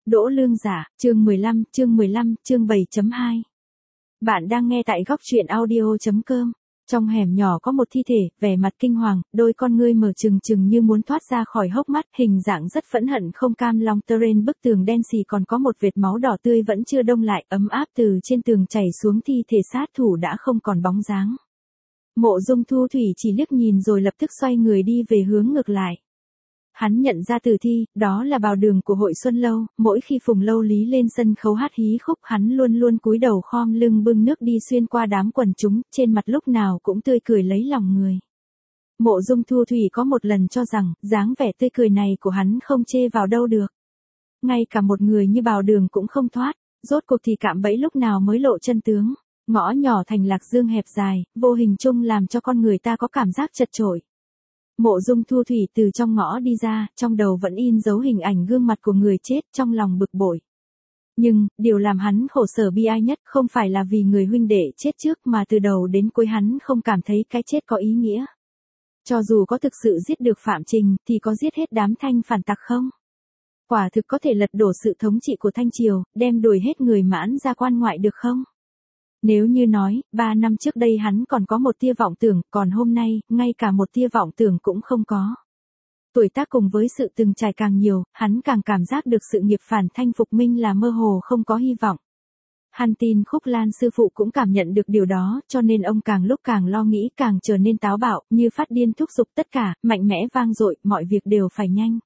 Đỗ Lương Giả, chương 15, chương 7.2. Bạn đang nghe tại góc truyện audio.com. Trong hẻm nhỏ có một thi thể, vẻ mặt kinh hoàng, đôi con ngươi mở trừng trừng như muốn thoát ra khỏi hốc mắt, hình dạng rất phẫn hận không cam lòng. Trên bức tường đen xì còn có một vệt máu đỏ tươi vẫn chưa đông lại, ấm áp từ trên tường chảy xuống, thi thể sát thủ đã không còn bóng dáng. Mộ Dung Thu Thủy chỉ liếc nhìn rồi lập tức xoay người đi về hướng ngược lại. Hắn nhận ra tử thi, đó là Bào Đường của Hội Xuân Lâu, mỗi khi Phùng Lâu Lý lên sân khấu hát hí khúc hắn luôn luôn cúi đầu khom lưng bưng nước đi xuyên qua đám quần chúng, trên mặt lúc nào cũng tươi cười lấy lòng người. Mộ Dung Thu Thủy có một lần cho rằng, dáng vẻ tươi cười này của hắn không chê vào đâu được. Ngay cả một người như Bào Đường cũng không thoát, rốt cuộc thì cạm bẫy lúc nào mới lộ chân tướng. Ngõ nhỏ thành Lạc Dương hẹp dài, vô hình chung làm cho con người ta có cảm giác chật chội. Mộ Dung Thu Thủy từ trong ngõ đi ra, trong đầu vẫn in dấu hình ảnh gương mặt của người chết, trong lòng bực bội. Nhưng, điều làm hắn khổ sở bi ai nhất không phải là vì người huynh đệ chết trước mà từ đầu đến cuối hắn không cảm thấy cái chết có ý nghĩa. Cho dù có thực sự giết được Phạm Trình thì có giết hết đám Thanh phản tặc không? Quả thực có thể lật đổ sự thống trị của Thanh Triều, đem đuổi hết người Mãn ra quan ngoại được không? Nếu như nói, 3 năm trước đây hắn còn có một tia vọng tưởng, còn hôm nay, ngay cả một tia vọng tưởng cũng không có. Tuổi tác cùng với sự từng trải càng nhiều, hắn càng cảm giác được sự nghiệp phản Thanh phục minh là mơ hồ không có hy vọng. Hắn tin Khúc Lan sư phụ cũng cảm nhận được điều đó, cho nên ông càng lúc càng lo nghĩ, càng trở nên táo bạo, như phát điên thúc giục tất cả, mạnh mẽ vang dội, mọi việc đều phải nhanh.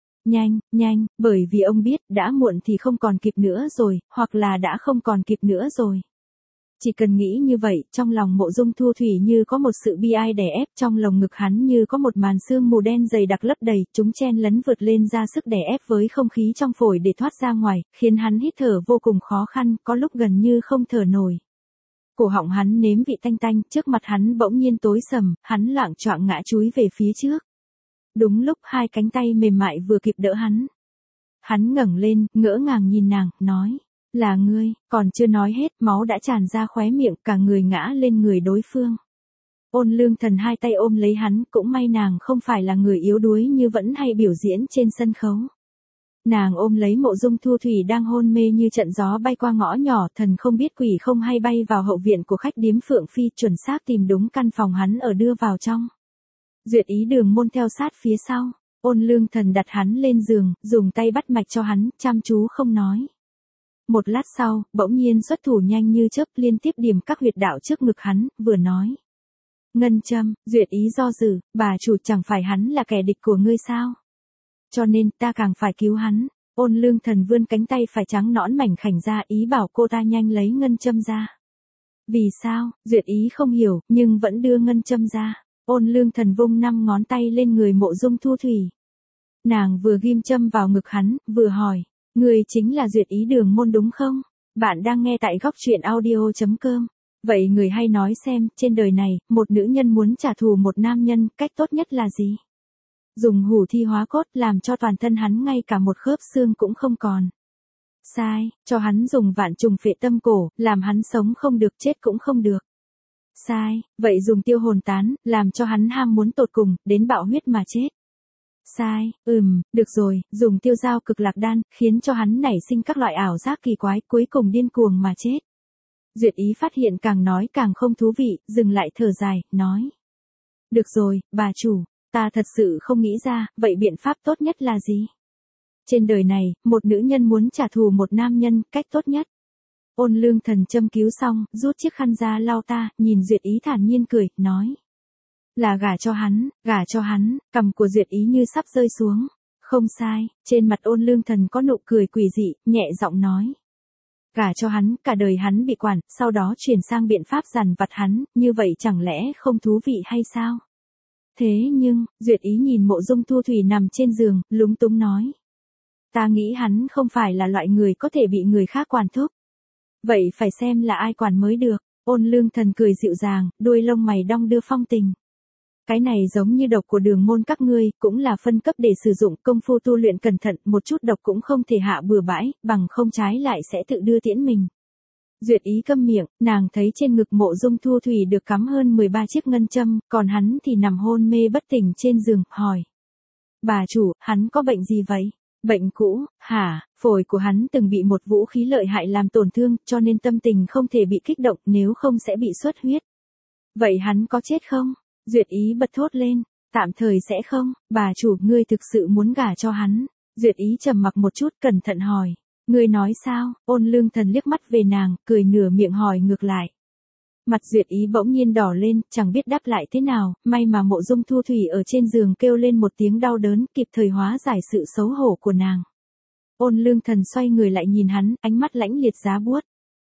Nhanh, bởi vì ông biết, đã muộn thì không còn kịp nữa rồi, hoặc là đã không còn kịp nữa rồi. Chỉ cần nghĩ như vậy, trong lòng Mộ Dung Thu Thủy như có một sự bi ai đè ép, trong lồng ngực hắn như có một màn sương mù đen dày đặc lấp đầy, chúng chen lấn vượt lên ra sức đè ép với không khí trong phổi để thoát ra ngoài, khiến hắn hít thở vô cùng khó khăn, có lúc gần như không thở nổi. Cổ họng hắn nếm vị tanh tanh, trước mặt hắn bỗng nhiên tối sầm, hắn loạng choạng ngã chúi về phía trước. Đúng lúc hai cánh tay mềm mại vừa kịp đỡ hắn. Hắn ngẩng lên, ngỡ ngàng nhìn nàng, nói. Là ngươi, còn chưa nói hết, máu đã tràn ra khóe miệng, cả người ngã lên người đối phương. Ôn Lương Thần hai tay ôm lấy hắn, cũng may nàng không phải là người yếu đuối như vẫn hay biểu diễn trên sân khấu. Nàng ôm lấy Mộ Dung Thu Thủy đang hôn mê như trận gió bay qua ngõ nhỏ, thần không biết quỷ không hay bay vào hậu viện của khách điếm Phượng Phi, chuẩn xác tìm đúng căn phòng hắn ở đưa vào trong. Duyệt Ý Đường Môn theo sát phía sau, Ôn Lương Thần đặt hắn lên giường, dùng tay bắt mạch cho hắn, chăm chú không nói. Một lát sau, bỗng nhiên xuất thủ nhanh như chớp liên tiếp điểm các huyệt đạo trước ngực hắn, vừa nói. Ngân châm, Duyệt Ý do dự, bà chủ chẳng phải hắn là kẻ địch của ngươi sao? Cho nên ta càng phải cứu hắn. Ôn Lương Thần vươn cánh tay phải trắng nõn mảnh khảnh ra, ý bảo cô ta nhanh lấy ngân châm ra. Vì sao? Duyệt Ý không hiểu, nhưng vẫn đưa ngân châm ra. Ôn Lương Thần vung 5 ngón tay lên người Mộ Dung Thu Thủy. Nàng vừa ghim châm vào ngực hắn, vừa hỏi. Người chính là Duyệt Ý Đường Môn đúng không? Bạn đang nghe tại góc truyện audio.com. Vậy người hay nói xem, trên đời này, một nữ nhân muốn trả thù một nam nhân, cách tốt nhất là gì? Dùng hủ thi hóa cốt làm cho toàn thân hắn ngay cả một khớp xương cũng không còn. Sai, cho hắn dùng vạn trùng phệ tâm cổ, làm hắn sống không được chết cũng không được. Sai, vậy dùng tiêu hồn tán, làm cho hắn ham muốn tột cùng, đến bạo huyết mà chết. Sai, được rồi, dùng tiêu dao cực lạc đan, khiến cho hắn nảy sinh các loại ảo giác kỳ quái, cuối cùng điên cuồng mà chết. Duyệt Ý phát hiện càng nói càng không thú vị, dừng lại thở dài, nói. Được rồi, bà chủ, ta thật sự không nghĩ ra, vậy biện pháp tốt nhất là gì? Trên đời này, một nữ nhân muốn trả thù một nam nhân, cách tốt nhất. Ôn Lương Thần châm cứu xong, rút chiếc khăn ra lau ta, nhìn Duyệt Ý thản nhiên cười, nói. Là gả cho hắn, cằm của Duyệt Ý như sắp rơi xuống. Không sai, trên mặt Ôn Lương Thần có nụ cười quỷ dị, nhẹ giọng nói. Gả cho hắn, cả đời hắn bị quản, sau đó chuyển sang biện pháp dằn vặt hắn, như vậy chẳng lẽ không thú vị hay sao? Thế nhưng, Duyệt Ý nhìn Mộ Dung Thu Thủy nằm trên giường, lúng túng nói. Ta nghĩ hắn không phải là loại người có thể bị người khác quản thúc. Vậy phải xem là ai quản mới được. Ôn Lương Thần cười dịu dàng, đuôi lông mày đong đưa phong tình. Cái này giống như độc của Đường Môn các ngươi, cũng là phân cấp để sử dụng, công phu tu luyện cẩn thận, một chút độc cũng không thể hạ bừa bãi, bằng không trái lại sẽ tự đưa tiễn mình. Duyệt Ý câm miệng, nàng thấy trên ngực Mộ Dung Thu Thủy được cắm hơn 13 chiếc ngân châm, còn hắn thì nằm hôn mê bất tỉnh trên giường, hỏi. Bà chủ, hắn có bệnh gì vậy? Bệnh cũ, hả, phổi của hắn từng bị một vũ khí lợi hại làm tổn thương, cho nên tâm tình không thể bị kích động, nếu không sẽ bị xuất huyết. Vậy hắn có chết không? Duyệt Ý bật thốt lên. Tạm thời sẽ không, bà chủ, ngươi thực sự muốn gả cho hắn. Duyệt Ý trầm mặc một chút, cẩn thận hỏi. Ngươi nói sao? Ôn Lương Thần liếc mắt về nàng, cười nửa miệng hỏi ngược lại. Mặt Duyệt Ý bỗng nhiên đỏ lên, chẳng biết đáp lại thế nào, may mà Mộ Dung Thu Thủy ở trên giường kêu lên một tiếng đau đớn, kịp thời hóa giải sự xấu hổ của nàng. Ôn Lương Thần xoay người lại nhìn hắn, ánh mắt lãnh liệt giá buốt.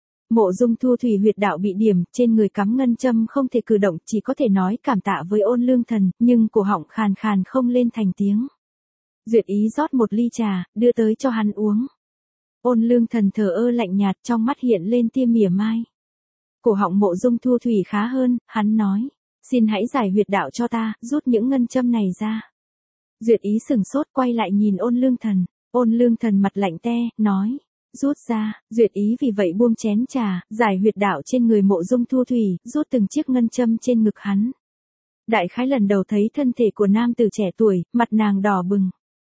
Mộ Dung Thu Thủy huyệt đạo bị điểm, trên người cắm ngân châm không thể cử động, chỉ có thể nói cảm tạ với Ôn Lương Thần, nhưng cổ họng khàn khàn không lên thành tiếng. Duyệt Ý rót một ly trà, đưa tới cho hắn uống. Ôn Lương Thần thờ ơ lạnh nhạt, trong mắt hiện lên tia mỉa mai. Cổ họng Mộ Dung Thu Thủy khá hơn, hắn nói. Xin hãy giải huyệt đạo cho ta, rút những ngân châm này ra. Duyệt Ý sừng sốt quay lại nhìn Ôn Lương Thần. Ôn Lương Thần mặt lạnh te, nói. Rút ra, Duyệt Ý vì vậy buông chén trà, giải huyệt đạo trên người Mộ Dung Thu Thủy, rút từng chiếc ngân châm trên ngực hắn. Đại khái lần đầu thấy thân thể của nam tử trẻ tuổi, mặt nàng đỏ bừng.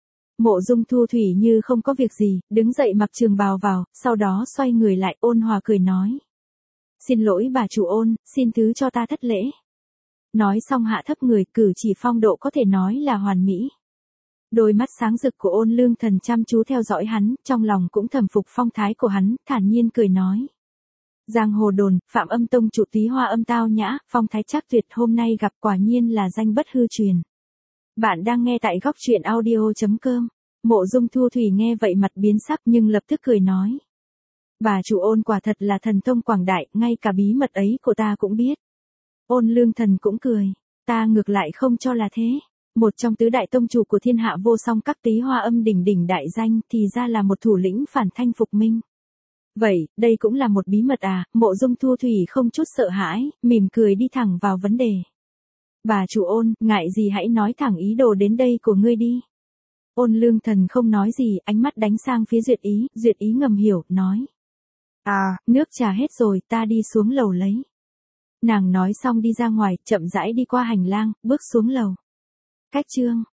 Mộ Dung Thu Thủy như không có việc gì, đứng dậy mặc trường bào vào, sau đó xoay người lại ôn hòa cười nói. Xin lỗi bà chủ Ôn, xin thứ cho ta thất lễ. Nói xong hạ thấp người, cử chỉ phong độ có thể nói là hoàn mỹ. Đôi mắt sáng rực của Ôn Lương Thần chăm chú theo dõi hắn, trong lòng cũng thầm phục phong thái của hắn, thản nhiên cười nói. Giang hồ đồn, Phạm Âm Tông chủ Túy Hoa Âm tao nhã, phong thái chắc tuyệt, hôm nay gặp quả nhiên là danh bất hư truyền. Bạn đang nghe tại góc truyện audio.com. Mộ Dung Thu Thủy nghe vậy mặt biến sắc nhưng lập tức cười nói. Bà chủ Ôn quả thật là thần thông quảng đại, ngay cả bí mật ấy của ta cũng biết. Ôn Lương Thần cũng cười. Ta ngược lại không cho là thế. Một trong tứ đại tông chủ của thiên hạ vô song các Túy Hoa Âm đỉnh đỉnh đại danh thì ra là một thủ lĩnh phản thanh phục minh. Vậy, đây cũng là một bí mật à? Mộ Dung Thu Thủy không chút sợ hãi, mỉm cười đi thẳng vào vấn đề. Bà chủ Ôn, ngại gì hãy nói thẳng ý đồ đến đây của ngươi đi. Ôn Lương Thần không nói gì, ánh mắt đánh sang phía Duyệt Ý ngầm hiểu, nói. Nước trà hết rồi, ta đi xuống lầu lấy. Nàng nói xong đi ra ngoài, chậm rãi đi qua hành lang, bước xuống lầu. Cách chương